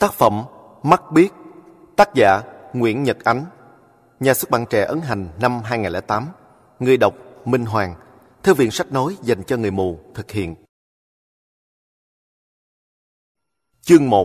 Tác phẩm Mắt Biếc, tác giả Nguyễn Nhật Ánh, nhà xuất bản Trẻ ấn hành năm 2008, người đọc Minh Hoàng, Thư viện sách nói dành cho người mù thực hiện. Chương 1.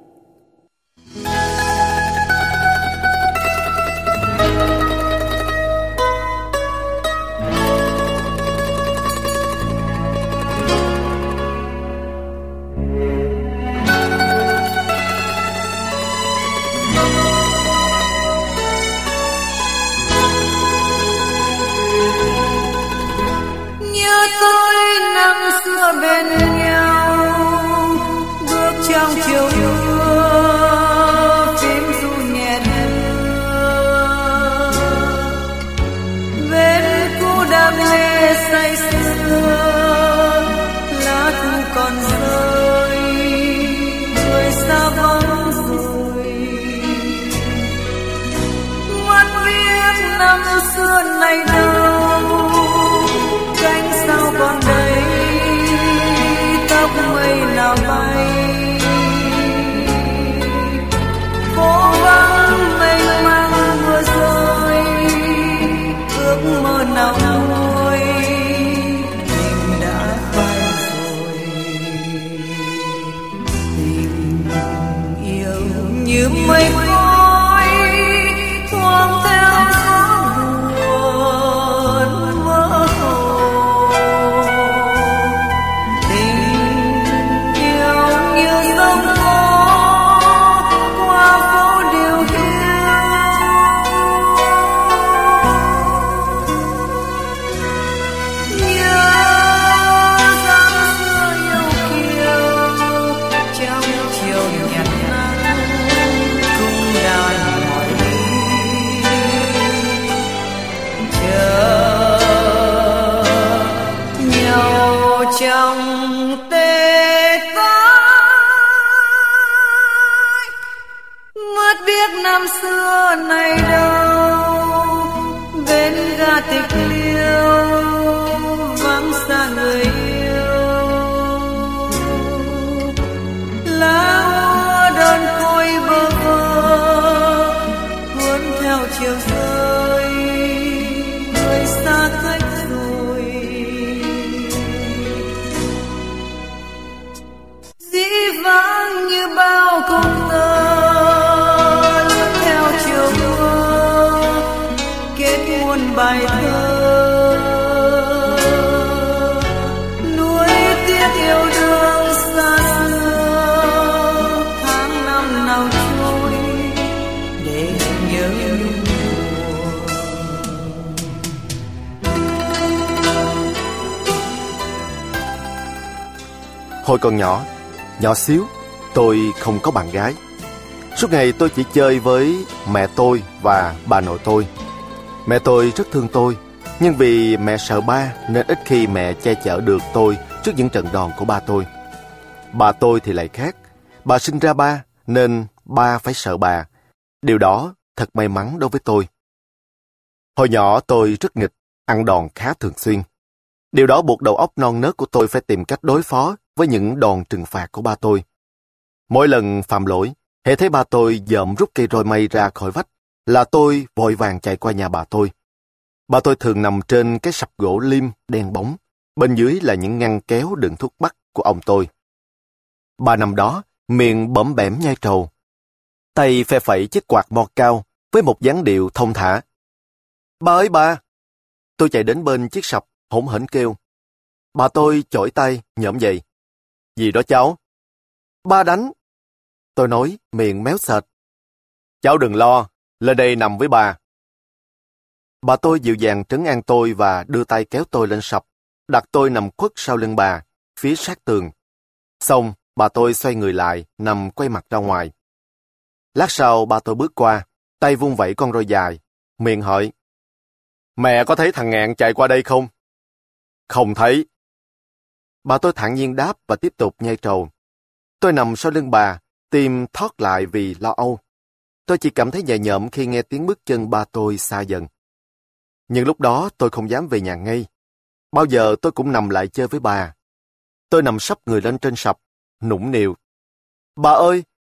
Năm xưa bên nhau bước trong chiều mưa, phím ru nhẹ đưa bên cũ đam mê say sưa, lá thu còn rơi, người xa vắng rồi. Mắt biết năm xưa này đâu, cánh sao còn đây, tóc mây nào bay, phố vắng mênh mang mưa rơi, ước mơ nào nuôi mình đã phai rồi. Tình yêu như mây khói thoáng theo gió buồn mơ hồ. Trong tê tái mất biết năm xưa này đâu, bên ga tịch liêu vắng xa người yêu, lá úa đơn côi bơ vơ cuốn theo chiều rơi, người xa cách rồi. Vắng như bao công tơ lướt theo chiều mưa, kết muôn bài thơ nuối tiếc yêu đương xa xưa. Tháng năm nào trôi để nhớ nhung buồn. Hồi còn nhỏ xíu, tôi không có bạn gái. Suốt ngày tôi chỉ chơi với mẹ tôi và bà nội tôi. Mẹ tôi rất thương tôi, nhưng vì mẹ sợ ba nên ít khi mẹ che chở được tôi trước những trận đòn của ba tôi. Bà tôi thì lại khác. Bà sinh ra ba nên ba phải sợ bà. Điều đó thật may mắn đối với tôi. Hồi nhỏ tôi rất nghịch, ăn đòn khá thường xuyên. Điều đó buộc đầu óc non nớt của tôi phải tìm cách đối phó với những đòn trừng phạt của ba tôi. Mỗi lần phạm lỗi, hễ thấy ba tôi dợm rút cây roi mây ra khỏi vách, là tôi vội vàng chạy qua nhà bà tôi. Bà tôi thường nằm trên cái sập gỗ lim đen bóng, bên dưới là những ngăn kéo đựng thuốc bắc của ông tôi. Bà nằm đó, miệng bõm bẻm nhai trầu, tay phe phẩy chiếc quạt mo cao với một dáng điệu thông thả. Bà ơi bà! Tôi chạy đến bên chiếc sập, hỗn hển kêu. Bà tôi chổi tay, nhổm dậy. Gì đó cháu? Ba đánh. Tôi nói, miệng méo sệt. Cháu đừng lo, lên đây nằm với bà. Bà tôi dịu dàng trấn an tôi và đưa tay kéo tôi lên sập, đặt tôi nằm khuất sau lưng bà, phía sát tường. Xong, bà tôi xoay người lại, nằm quay mặt ra ngoài. Lát sau bà tôi bước qua, tay vung vẩy con roi dài, miệng hỏi. Mẹ có thấy thằng Ngạn chạy qua đây không? Không thấy. Bà tôi thản nhiên đáp và tiếp tục nhai trầu. Tôi nằm sau lưng bà, tim thót lại vì lo âu. Tôi chỉ cảm thấy nhẹ nhõm khi nghe tiếng bước chân ba tôi xa dần. Nhưng lúc đó tôi không dám về nhà ngay. Bao giờ tôi cũng nằm lại chơi với bà. Tôi nằm sấp người lên trên sập, nũng nịu. Bà ơi,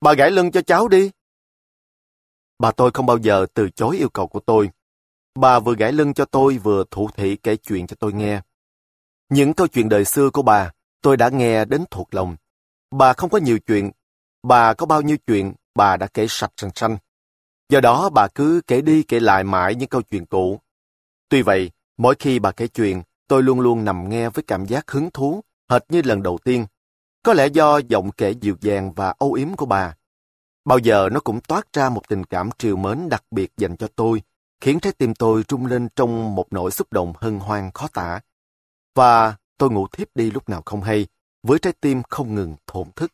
bà gãi lưng cho cháu đi. Bà tôi không bao giờ từ chối yêu cầu của tôi. Bà vừa gãi lưng cho tôi vừa thủ thỉ kể chuyện cho tôi nghe. Những câu chuyện đời xưa của bà, tôi đã nghe đến thuộc lòng. Bà không có nhiều chuyện. Bà có bao nhiêu chuyện, bà đã kể sạch sành sanh. Do đó bà cứ kể đi kể lại mãi những câu chuyện cũ. Tuy vậy, mỗi khi bà kể chuyện, tôi luôn luôn nằm nghe với cảm giác hứng thú, hệt như lần đầu tiên. Có lẽ do giọng kể dịu dàng và âu yếm của bà. Bao giờ nó cũng toát ra một tình cảm trìu mến đặc biệt dành cho tôi, khiến trái tim tôi rung lên trong một nỗi xúc động hân hoan khó tả. Và tôi ngủ thiếp đi lúc nào không hay, với trái tim không ngừng thổn thức.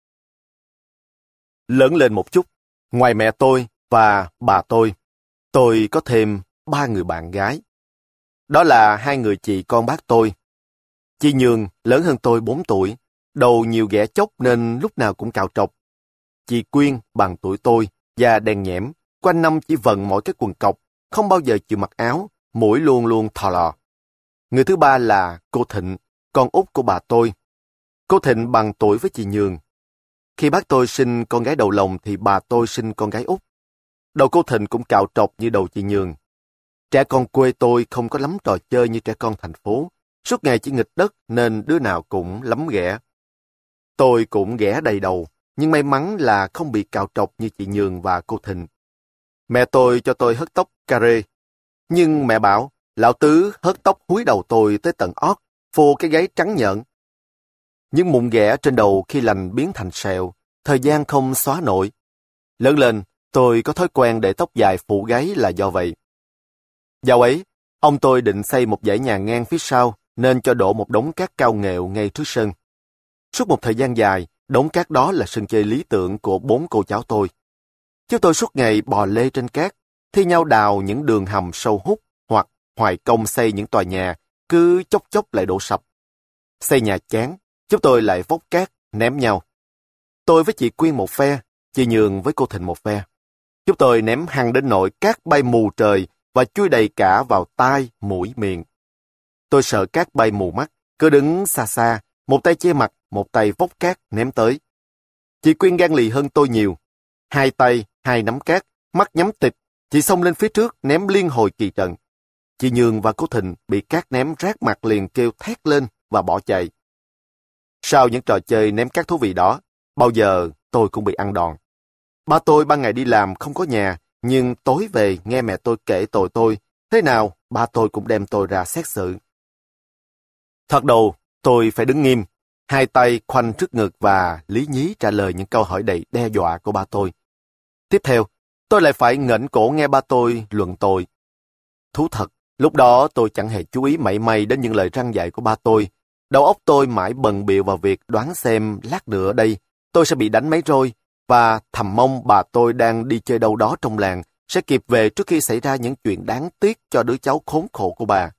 Lớn lên một chút, ngoài mẹ tôi và bà tôi có thêm 3 người bạn gái. Đó là 2 người chị con bác tôi. Chị Nhường lớn hơn tôi 4 tuổi, đầu nhiều ghẻ chóc nên lúc nào cũng cạo trọc. Chị Quyên bằng tuổi tôi và đèn nhẽm, quanh năm chỉ vần mỗi cái quần cộc, không bao giờ chịu mặc áo, mũi luôn luôn thò lò. Người thứ ba là cô Thịnh, con út của bà tôi. Cô Thịnh bằng tuổi với chị Nhường. Khi bác tôi sinh con gái đầu lòng thì bà tôi sinh con gái út. Đầu cô Thịnh cũng cạo trọc như đầu chị Nhường. Trẻ con quê tôi không có lắm trò chơi như trẻ con thành phố. Suốt ngày chỉ nghịch đất nên đứa nào cũng lắm ghẻ. Tôi cũng ghẻ đầy đầu, nhưng may mắn là không bị cạo trọc như chị Nhường và cô Thịnh. Mẹ tôi cho tôi hớt tóc carré. Nhưng mẹ bảo, lão tứ hớt tóc húi đầu tôi tới tận ót, phô cái gáy trắng nhợn. Những mụn ghẻ trên đầu khi lành biến thành sẹo, thời gian không xóa nổi. Lớn lên, tôi có thói quen để tóc dài phủ gáy là do vậy. Dạo ấy, ông tôi định xây một dãy nhà ngang phía sau, nên cho đổ một đống cát cao nghệu ngay trước sân. Suốt một thời gian dài, đống cát đó là sân chơi lý tưởng của 4 cô cháu tôi. Chúng tôi suốt ngày bò lê trên cát, thi nhau đào những đường hầm sâu hút hoặc hoài công xây những tòa nhà, cứ chốc chốc lại đổ sập. Xây nhà chán, chúng tôi lại vốc cát, ném nhau. Tôi với chị Quyên một phe, chị Nhường với cô Thịnh một phe. Chúng tôi ném hăng đến nỗi cát bay mù trời và chui đầy cả vào tai, mũi, miệng. Tôi sợ cát bay mù mắt, cứ đứng xa xa, một tay che mặt, một tay vốc cát ném tới. Chị Quyên gan lì hơn tôi nhiều. 2 tay, 2 nắm cát, mắt nhắm tịt, chị xông lên phía trước ném liên hồi kỳ trận. Chị Nhường và cô Thịnh bị cát ném rát mặt liền kêu thét lên và bỏ chạy. Sau những trò chơi ném cát thú vị đó, bao giờ tôi cũng bị ăn đòn. Ba tôi ban ngày đi làm không có nhà, nhưng tối về nghe mẹ tôi kể tội tôi, thế nào ba tôi cũng đem tôi ra xét xử. Thoạt đầu, tôi phải đứng nghiêm, 2 tay khoanh trước ngực và lý nhí trả lời những câu hỏi đầy đe dọa của ba tôi. Tiếp theo, tôi lại phải ngẩng cổ nghe ba tôi luận tội. Thú thật, lúc đó tôi chẳng hề chú ý mảy may đến những lời răn dạy của ba tôi. Đầu óc tôi mãi bận bịu vào việc đoán xem lát nữa đây tôi sẽ bị đánh mấy roi, và thầm mong bà tôi đang đi chơi đâu đó trong làng sẽ kịp về trước khi xảy ra những chuyện đáng tiếc cho đứa cháu khốn khổ của bà.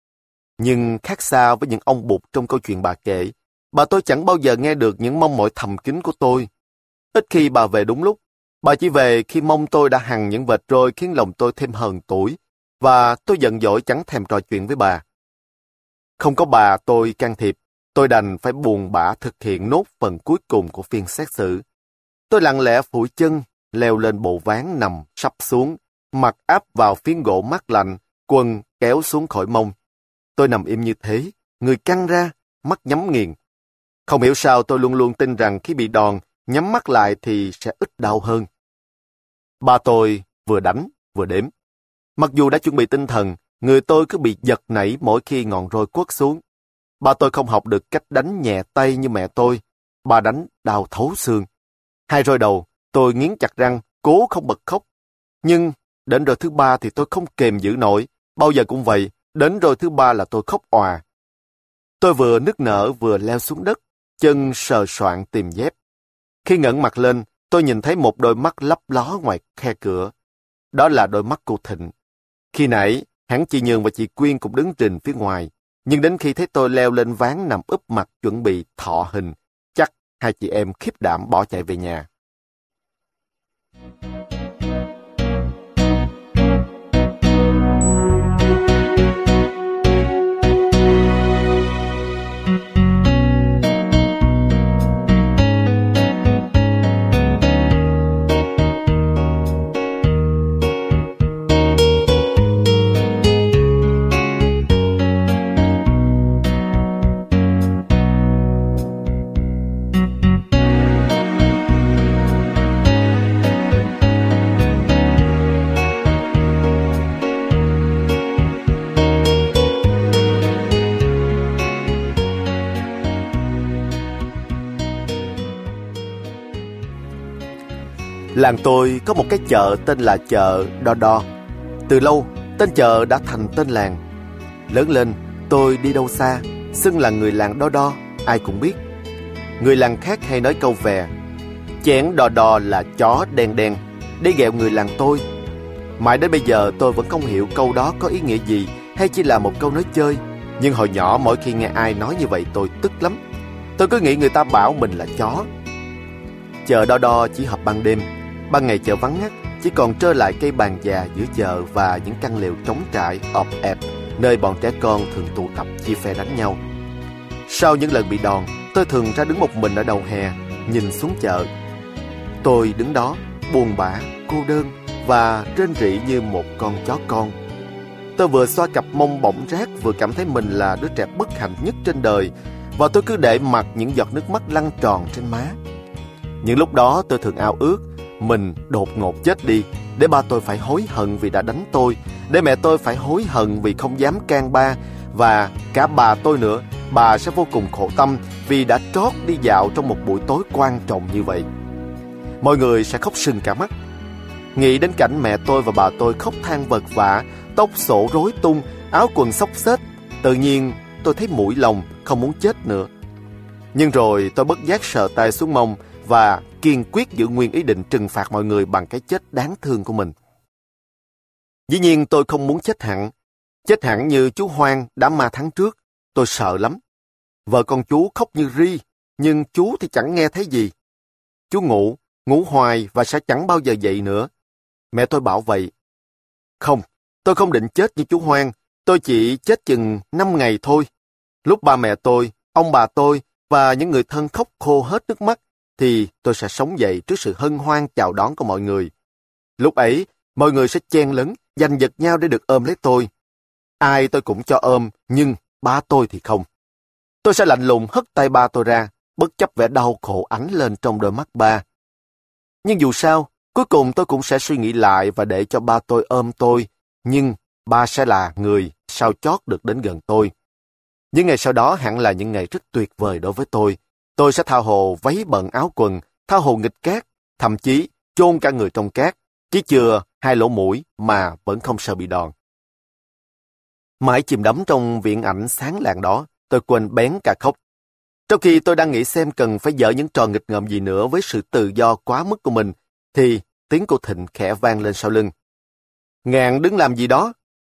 Nhưng khác xa với những ông bụt trong câu chuyện bà kể, bà tôi chẳng bao giờ nghe được những mong mỏi thầm kín của tôi. Ít khi bà về đúng lúc, bà chỉ về khi mông tôi đã hằn những vệt roi khiến lòng tôi thêm hờn tủi, và tôi giận dỗi chẳng thèm trò chuyện với bà. Không có bà tôi can thiệp, tôi đành phải buồn bã thực hiện nốt phần cuối cùng của phiên xét xử. Tôi lặng lẽ phủi chân, leo lên bộ ván nằm sắp xuống, mặt áp vào phiến gỗ mát lạnh, quần kéo xuống khỏi mông. Tôi nằm im như thế, người căng ra, mắt nhắm nghiền. Không hiểu sao tôi luôn luôn tin rằng khi bị đòn, nhắm mắt lại thì sẽ ít đau hơn. Ba tôi vừa đánh, vừa đếm. Mặc dù đã chuẩn bị tinh thần, người tôi cứ bị giật nảy mỗi khi ngọn roi quất xuống. Ba tôi không học được cách đánh nhẹ tay như mẹ tôi. Bà đánh đau thấu xương. 2 roi đầu, tôi nghiến chặt răng, cố không bật khóc. Nhưng đến roi thứ 3 thì tôi không kềm giữ nổi. Bao giờ cũng vậy, đến roi thứ 3 là tôi khóc òa. Tôi vừa nức nở vừa leo xuống đất, chân sờ soạng tìm dép. Khi ngẩng mặt lên, tôi nhìn thấy một đôi mắt lấp ló ngoài khe cửa. Đó là đôi mắt cô Thịnh. Khi nãy, hẳn chị Nhường và chị Quyên cũng đứng rình phía ngoài. Nhưng đến khi thấy tôi leo lên ván nằm úp mặt chuẩn bị thọ hình, chắc 2 chị em khiếp đảm bỏ chạy về nhà. Làng tôi có một cái chợ tên là chợ Đo Đo. Từ lâu, tên chợ đã thành tên làng. Lớn lên, tôi đi đâu xa, xưng là người làng Đo Đo, ai cũng biết. Người làng khác hay nói câu về: chén Đo Đo là chó đen đen, để ghẹo người làng tôi. Mãi đến bây giờ tôi vẫn không hiểu câu đó có ý nghĩa gì, hay chỉ là một câu nói chơi. Nhưng hồi nhỏ mỗi khi nghe ai nói như vậy tôi tức lắm. Tôi cứ nghĩ người ta bảo mình là chó. Chợ Đo Đo chỉ họp ban đêm. Ban ngày chợ vắng ngắt, chỉ còn trơ lại cây bàn già giữa chợ và những căn lều trống trải ọp ẹp, nơi bọn trẻ con thường tụ tập chia phe đánh nhau. Sau những lần bị đòn, tôi thường ra đứng một mình ở đầu hè, nhìn xuống chợ. Tôi đứng đó, buồn bã, cô đơn và rên rỉ như một con chó con. Tôi vừa xoa cặp mông bỏng rát, vừa cảm thấy mình là đứa trẻ bất hạnh nhất trên đời, và tôi cứ để mặc những giọt nước mắt lăn tròn trên má. Những lúc đó tôi thường ao ước mình đột ngột chết đi, để ba tôi phải hối hận vì đã đánh tôi, để mẹ tôi phải hối hận vì không dám can ba, và cả bà tôi nữa, bà sẽ vô cùng khổ tâm vì đã trót đi dạo trong một buổi tối quan trọng như vậy. Mọi người sẽ khóc sưng cả mắt. Nghĩ đến cảnh mẹ tôi và bà tôi khóc than vật vã, tóc xổ rối tung, áo quần xốc xếch, tự nhiên tôi thấy mũi lòng, không muốn chết nữa. Nhưng rồi tôi bất giác sờ tay xuống mông và kiên quyết giữ nguyên ý định trừng phạt mọi người bằng cái chết đáng thương của mình. Dĩ nhiên tôi không muốn chết hẳn như chú Hoang đã ma tháng trước. Tôi sợ lắm. Vợ con chú khóc như ri, nhưng chú thì chẳng nghe thấy gì. Chú ngủ hoài và sẽ chẳng bao giờ dậy nữa. Mẹ tôi bảo vậy. Không, tôi không định chết như chú Hoang, tôi chỉ chết chừng 5 ngày thôi. Lúc ba mẹ tôi, ông bà tôi và những người thân khóc khô hết nước mắt, thì tôi sẽ sống dậy trước sự hân hoan chào đón của mọi người. Lúc ấy, mọi người sẽ chen lấn, giành giật nhau để được ôm lấy tôi. Ai tôi cũng cho ôm, nhưng ba tôi thì không. Tôi sẽ lạnh lùng hất tay ba tôi ra, bất chấp vẻ đau khổ ánh lên trong đôi mắt ba. Nhưng dù sao, cuối cùng tôi cũng sẽ suy nghĩ lại và để cho ba tôi ôm tôi, nhưng ba sẽ là người sao chót được đến gần tôi. Những ngày sau đó hẳn là những ngày rất tuyệt vời đối với tôi. Tôi sẽ tha hồ váy bận áo quần, tha hồ nghịch cát, thậm chí chôn cả người trong cát, chỉ chừa 2 lỗ mũi mà vẫn không sợ bị đòn. Mãi chìm đắm trong viễn ảnh sáng lạng đó, tôi quên bén cả khóc. Trong khi tôi đang nghĩ xem cần phải dở những trò nghịch ngợm gì nữa với sự tự do quá mức của mình, thì tiếng cô Thịnh khẽ vang lên sau lưng. Ngạn đứng làm gì đó?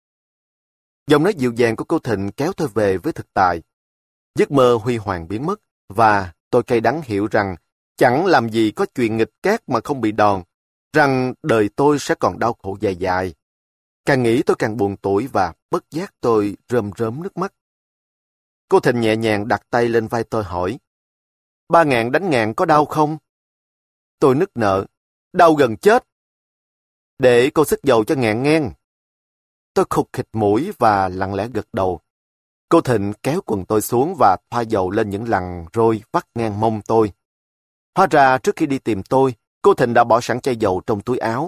Giọng nói dịu dàng của cô Thịnh kéo tôi về với thực tại. Giấc mơ huy hoàng biến mất, và tôi cay đắng hiểu rằng chẳng làm gì có chuyện nghịch cát mà không bị đòn, rằng đời tôi sẽ còn đau khổ dài dài. Càng nghĩ tôi càng buồn tủi và bất giác tôi rơm rớm nước mắt. Cô Thịnh nhẹ nhàng đặt tay lên vai tôi hỏi, ba Ngạn đánh Ngạn có đau không? Tôi nức nở, đau gần chết. Để cô xức dầu cho Ngạn nghe. Tôi khục khịch mũi và lặng lẽ gật đầu. Cô Thịnh kéo quần tôi xuống và thoa dầu lên những lằn rôi vắt ngang mông tôi. Hóa ra trước khi đi tìm tôi, cô Thịnh đã bỏ sẵn chai dầu trong túi áo.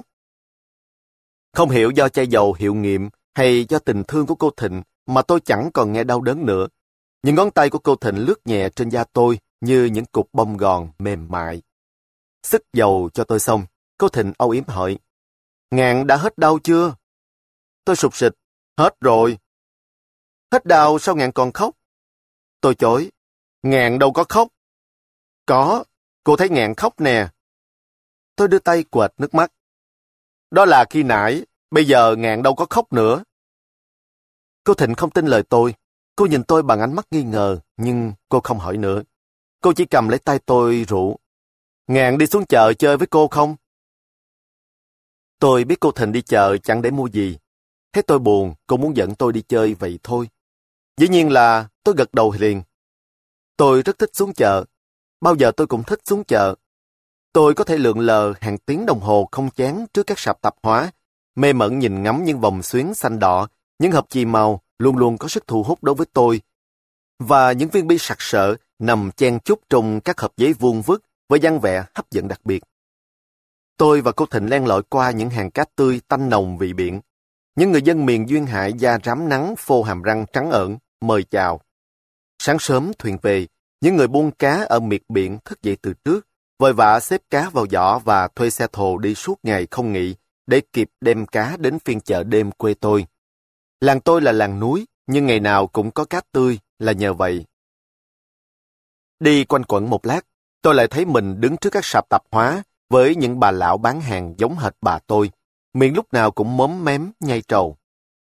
Không hiểu do chai dầu hiệu nghiệm hay do tình thương của cô Thịnh mà tôi chẳng còn nghe đau đớn nữa. Những ngón tay của cô Thịnh lướt nhẹ trên da tôi như những cục bông gòn mềm mại. Xức dầu cho tôi xong, cô Thịnh âu yếm hỏi, Ngạn đã hết đau chưa? Tôi sụt sịt, hết rồi. Hết đau sao Ngạn còn khóc? Tôi chối, Ngạn đâu có khóc. Có, cô thấy Ngạn khóc nè. Tôi đưa tay quệt nước mắt. Đó là khi nãy, bây giờ Ngạn đâu có khóc nữa. Cô Thịnh không tin lời tôi. Cô nhìn tôi bằng ánh mắt nghi ngờ, nhưng cô không hỏi nữa. Cô chỉ cầm lấy tay tôi rủ. Ngạn đi xuống chợ chơi với cô không? Tôi biết cô Thịnh đi chợ chẳng để mua gì. Thấy tôi buồn, cô muốn dẫn tôi đi chơi vậy thôi. Dĩ nhiên là tôi gật đầu liền. Tôi rất thích xuống chợ. Bao giờ tôi cũng thích xuống chợ. Tôi có thể lượn lờ hàng tiếng đồng hồ không chán trước các sạp tạp hóa, mê mẩn nhìn ngắm những vòng xuyến xanh đỏ, những hộp chì màu luôn luôn có sức thu hút đối với tôi. Và những viên bi sặc sỡ nằm chen chúc trong các hộp giấy vuông vức với dáng vẻ hấp dẫn đặc biệt. Tôi và cô Thịnh len lỏi qua những hàng cá tươi tanh nồng vị biển. Những người dân miền duyên hải da rám nắng phô hàm răng trắng ởn, mời chào. Sáng sớm thuyền về, những người buôn cá ở miệt biển thức dậy từ trước, vội vã xếp cá vào giỏ và thuê xe thồ đi suốt ngày không nghỉ để kịp đem cá đến phiên chợ đêm quê tôi. Làng tôi là làng núi, nhưng ngày nào cũng có cá tươi là nhờ vậy. Đi quanh quẩn một lát, tôi lại thấy mình đứng trước các sạp tạp hóa với những bà lão bán hàng giống hệt bà tôi, miệng lúc nào cũng móm mém nhai trầu.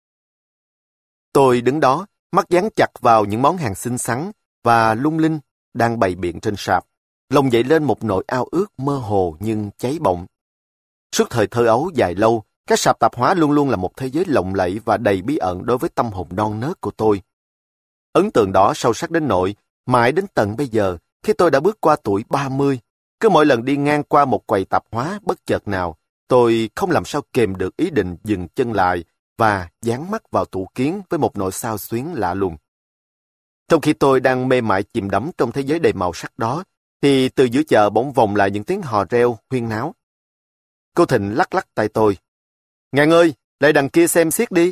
Tôi đứng đó, mắt dán chặt vào những món hàng xinh xắn và lung linh đang bày biện trên sạp, lòng dậy lên một nỗi ao ước mơ hồ nhưng cháy bỏng. Suốt thời thơ ấu dài lâu, các sạp tạp hóa luôn luôn là một thế giới lộng lẫy và đầy bí ẩn đối với tâm hồn non nớt của tôi. Ấn tượng đó sâu sắc đến nỗi, mãi đến tận bây giờ, khi tôi đã bước qua tuổi 30, cứ mỗi lần đi ngang qua một quầy tạp hóa bất chợt nào, tôi không làm sao kềm được ý định dừng chân lại và dán mắt vào tủ kiến với một nỗi xao xuyến lạ lùng. Trong khi tôi đang mê mải chìm đắm trong thế giới đầy màu sắc đó, thì từ giữa chợ bỗng vọng lại những tiếng hò reo huyên náo. Cô Thịnh lắc lắc tay tôi. Ngạn ơi, lại đằng kia xem xiết đi.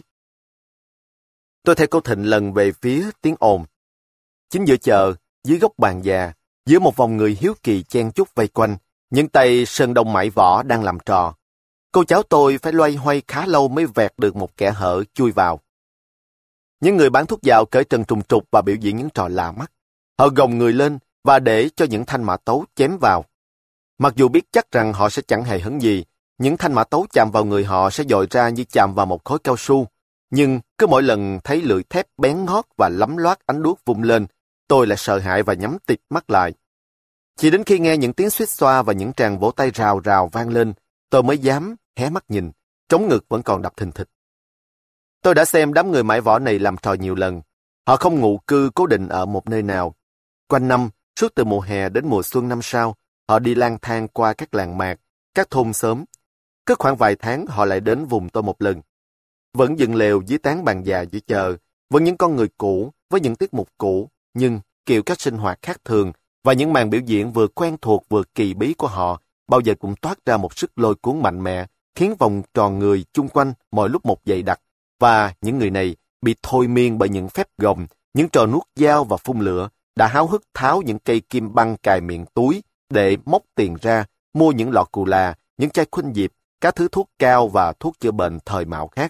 Tôi theo cô Thịnh lần về phía tiếng ồn. Chính giữa chợ, dưới góc bàn già, giữa một vòng người hiếu kỳ chen chúc vây quanh, những tay sơn đông mãi võ đang làm trò. Cô cháu tôi phải loay hoay khá lâu mới vẹt được một kẽ hở chui vào. Những người bán thuốc dạo cởi trần trùng trục và biểu diễn những trò lạ mắt. Họ gồng người lên và để cho những thanh mã tấu chém vào. Mặc dù biết chắc rằng họ sẽ chẳng hề hấn gì, những thanh mã tấu chạm vào người họ sẽ dội ra như chạm vào một khối cao su. Nhưng cứ mỗi lần thấy lưỡi thép bén ngót và lấm loát ánh đuốc vung lên, tôi lại sợ hãi và nhắm tịt mắt lại. Chỉ đến khi nghe những tiếng xuýt xoa và những tràng vỗ tay rào rào vang lên, tôi mới dám hé mắt nhìn, trống ngực vẫn còn đập thình thịch. Tôi đã xem đám người mãi võ này làm trò nhiều lần. Họ không ngụ cư cố định ở một nơi nào. Quanh năm, suốt từ mùa hè đến mùa xuân năm sau, họ đi lang thang qua các làng mạc, các thôn xóm. Cứ khoảng vài tháng họ lại đến vùng tôi một lần. Vẫn dựng lều dưới tán bàn già giữa chợ, vẫn những con người cũ với những tiết mục cũ, nhưng kiểu cách sinh hoạt khác thường và những màn biểu diễn vừa quen thuộc vừa kỳ bí của họ bao giờ cũng toát ra một sức lôi cuốn mạnh mẽ, khiến vòng tròn người chung quanh mọi lúc một dày đặc, và những người này bị thôi miên bởi những phép gồng, những trò nuốt dao và phun lửa, đã háo hức tháo những cây kim băng cài miệng túi để móc tiền ra, mua những lọ cù là, những chai khuynh diệp, các thứ thuốc cao và thuốc chữa bệnh thời mạo khác.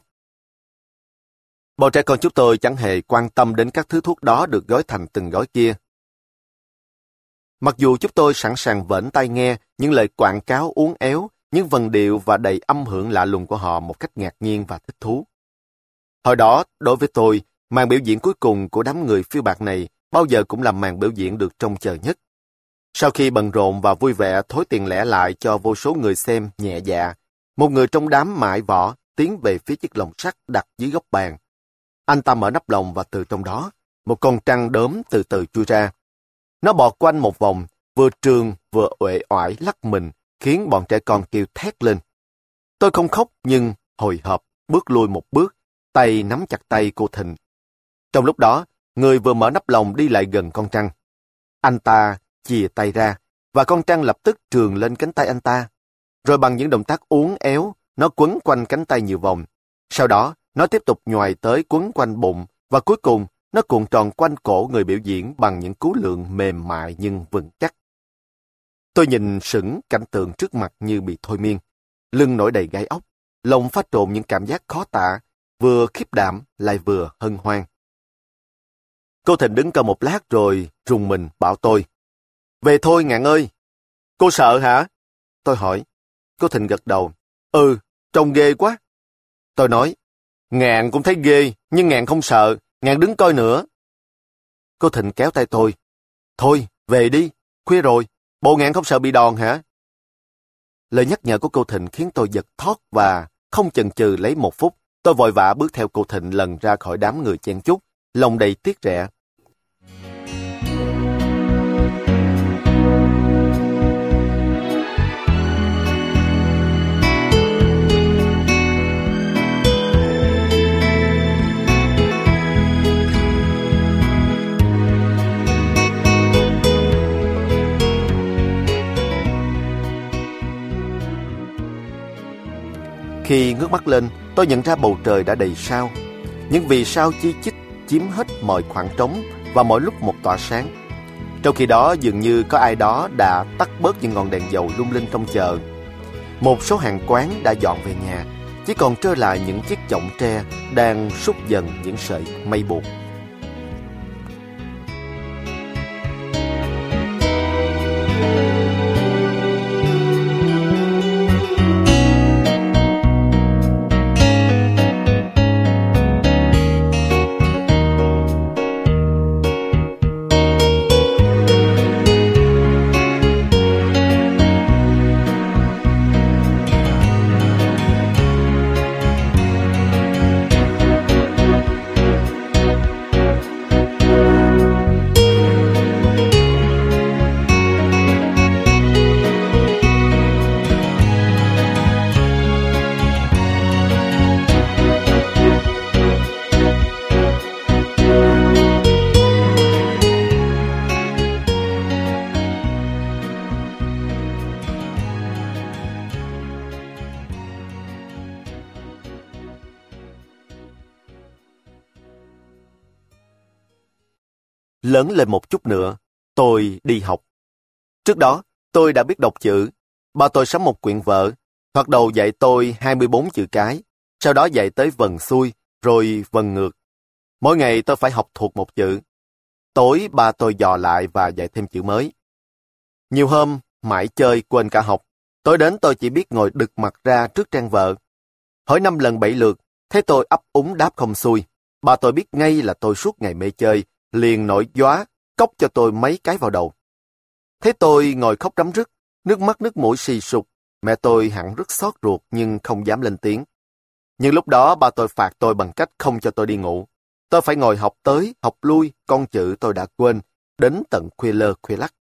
Bọn trẻ con chúng tôi chẳng hề quan tâm đến các thứ thuốc đó được gói thành từng gói kia. Mặc dù chúng tôi sẵn sàng vểnh tai nghe những lời quảng cáo uốn éo, những vần điệu và đầy âm hưởng lạ lùng của họ một cách ngạc nhiên và thích thú. Hồi đó, đối với tôi, màn biểu diễn cuối cùng của đám người phiêu bạt này bao giờ cũng là màn biểu diễn được trông chờ nhất. Sau khi bận rộn và vui vẻ thối tiền lẻ lại cho vô số người xem nhẹ dạ, một người trong đám mãi võ tiến về phía chiếc lồng sắt đặt dưới góc bàn. Anh ta mở nắp lồng và từ trong đó, một con trăng đốm từ từ chui ra. Nó bò quanh một vòng, vừa trường vừa uể oải lắc mình, khiến bọn trẻ con kêu thét lên. Tôi không khóc nhưng hồi hộp, bước lui một bước, tay nắm chặt tay cô Thịnh. Trong lúc đó, người vừa mở nắp lồng đi lại gần con trăng. Anh ta chìa tay ra, và con trăng lập tức trườn lên cánh tay anh ta. Rồi bằng những động tác uốn éo, nó quấn quanh cánh tay nhiều vòng. Sau đó, nó tiếp tục nhoài tới quấn quanh bụng, và cuối cùng, nó cuộn tròn quanh cổ người biểu diễn bằng những cú lượn mềm mại nhưng vững chắc. Tôi nhìn sững cảnh tượng trước mặt như bị thôi miên. Lưng nổi đầy gai ốc, lòng pha trộn những cảm giác khó tả, vừa khiếp đảm lại vừa hân hoan. Cô Thịnh đứng cầm một lát rồi rùng mình bảo tôi. Về thôi Ngạn ơi. Cô sợ hả? Tôi hỏi. Cô Thịnh gật đầu. Ừ, trông ghê quá. Tôi nói. Ngạn cũng thấy ghê, nhưng Ngạn không sợ. Ngạn đứng coi nữa. Cô Thịnh kéo tay tôi. Thôi, về đi. Khuya rồi. Bộ Ngạn không sợ bị đòn hả? Lời nhắc nhở của cô Thịnh khiến tôi giật thót và không chần chừ lấy một phút. Tôi vội vã bước theo cô Thịnh lần ra khỏi đám người chen chúc, lòng đầy tiếc rẻ. Khi ngước mắt lên, tôi nhận ra bầu trời đã đầy sao. Những vì sao chi chít chiếm hết mọi khoảng trống và mỗi lúc một tỏa sáng. Trong khi đó dường như có ai đó đã tắt bớt những ngọn đèn dầu lung linh trong chợ. Một số hàng quán đã dọn về nhà, chỉ còn trơ lại những chiếc chõng tre đang sút dần những sợi mây buộc. Lớn lên một chút nữa, tôi đi học. Trước đó, tôi đã biết đọc chữ. Ba tôi sắm một quyển vở, thoạt đầu dạy tôi 24 chữ cái, sau đó dạy tới vần xuôi, rồi vần ngược. Mỗi ngày tôi phải học thuộc một chữ. Tối ba tôi dò lại và dạy thêm chữ mới. Nhiều hôm, mãi chơi quên cả học. Tối đến tôi chỉ biết ngồi đực mặt ra trước trang vở. Hỏi 5 lần 7 lượt, thấy tôi ấp úng đáp không xuôi. Ba tôi biết ngay là tôi suốt ngày mê chơi, liền nổi gióa, cốc cho tôi mấy cái vào đầu. Thấy tôi ngồi khóc rắm rứt, nước mắt nước mũi xì sụp, mẹ tôi hẳn rất xót ruột nhưng không dám lên tiếng. Nhưng lúc đó ba tôi phạt tôi bằng cách không cho tôi đi ngủ. Tôi phải ngồi học tới, học lui, con chữ tôi đã quên, đến tận khuya lơ khuya lắc.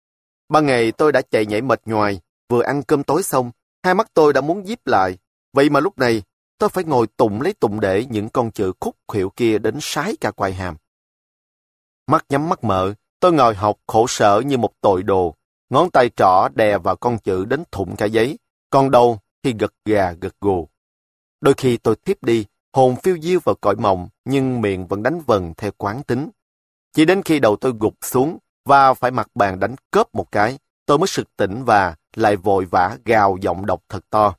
Ban ngày tôi đã chạy nhảy mệt nhoài, vừa ăn cơm tối xong, hai mắt tôi đã muốn díp lại. Vậy mà lúc này, tôi phải ngồi tụng lấy tụng để những con chữ khúc khuỷu kia đến sái cả quai hàm. Mắt nhắm mắt mở, tôi ngồi học khổ sở như một tội đồ, ngón tay trỏ đè vào con chữ đến thủng cả giấy, còn đầu thì gật gà gật gù. Đôi khi tôi thiếp đi, hồn phiêu diêu vào cõi mộng, nhưng miệng vẫn đánh vần theo quán tính. Chỉ đến khi đầu tôi gục xuống và phải mặt bàn đánh cớp một cái, tôi mới sực tỉnh và lại vội vã gào giọng đọc thật to.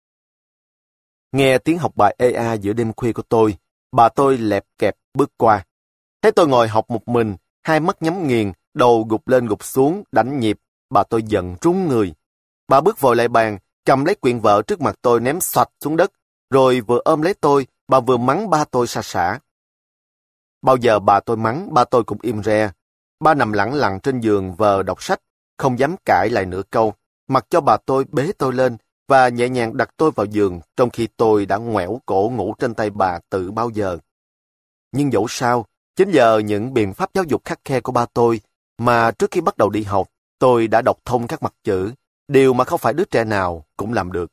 Nghe tiếng học bài EA giữa đêm khuya của tôi, bà tôi lẹp kẹp bước qua. Thấy tôi ngồi học một mình, hai mắt nhắm nghiền, đầu gục lên gục xuống, đánh nhịp, bà tôi giận run người. Bà bước vội lại bàn, cầm lấy quyển vở trước mặt tôi ném xoạch xuống đất, rồi vừa ôm lấy tôi, bà vừa mắng ba tôi sa sả. Bao giờ bà tôi mắng, ba tôi cũng im re. Ba nằm lẳng lặng trên giường vờ đọc sách, không dám cãi lại nửa câu, mặc cho bà tôi bế tôi lên và nhẹ nhàng đặt tôi vào giường, trong khi tôi đã ngoẻo cổ ngủ trên tay bà từ bao giờ. Nhưng dẫu sao, chính nhờ những biện pháp giáo dục khắt khe của ba tôi mà trước khi bắt đầu đi học, tôi đã đọc thông các mặt chữ, điều mà không phải đứa trẻ nào cũng làm được.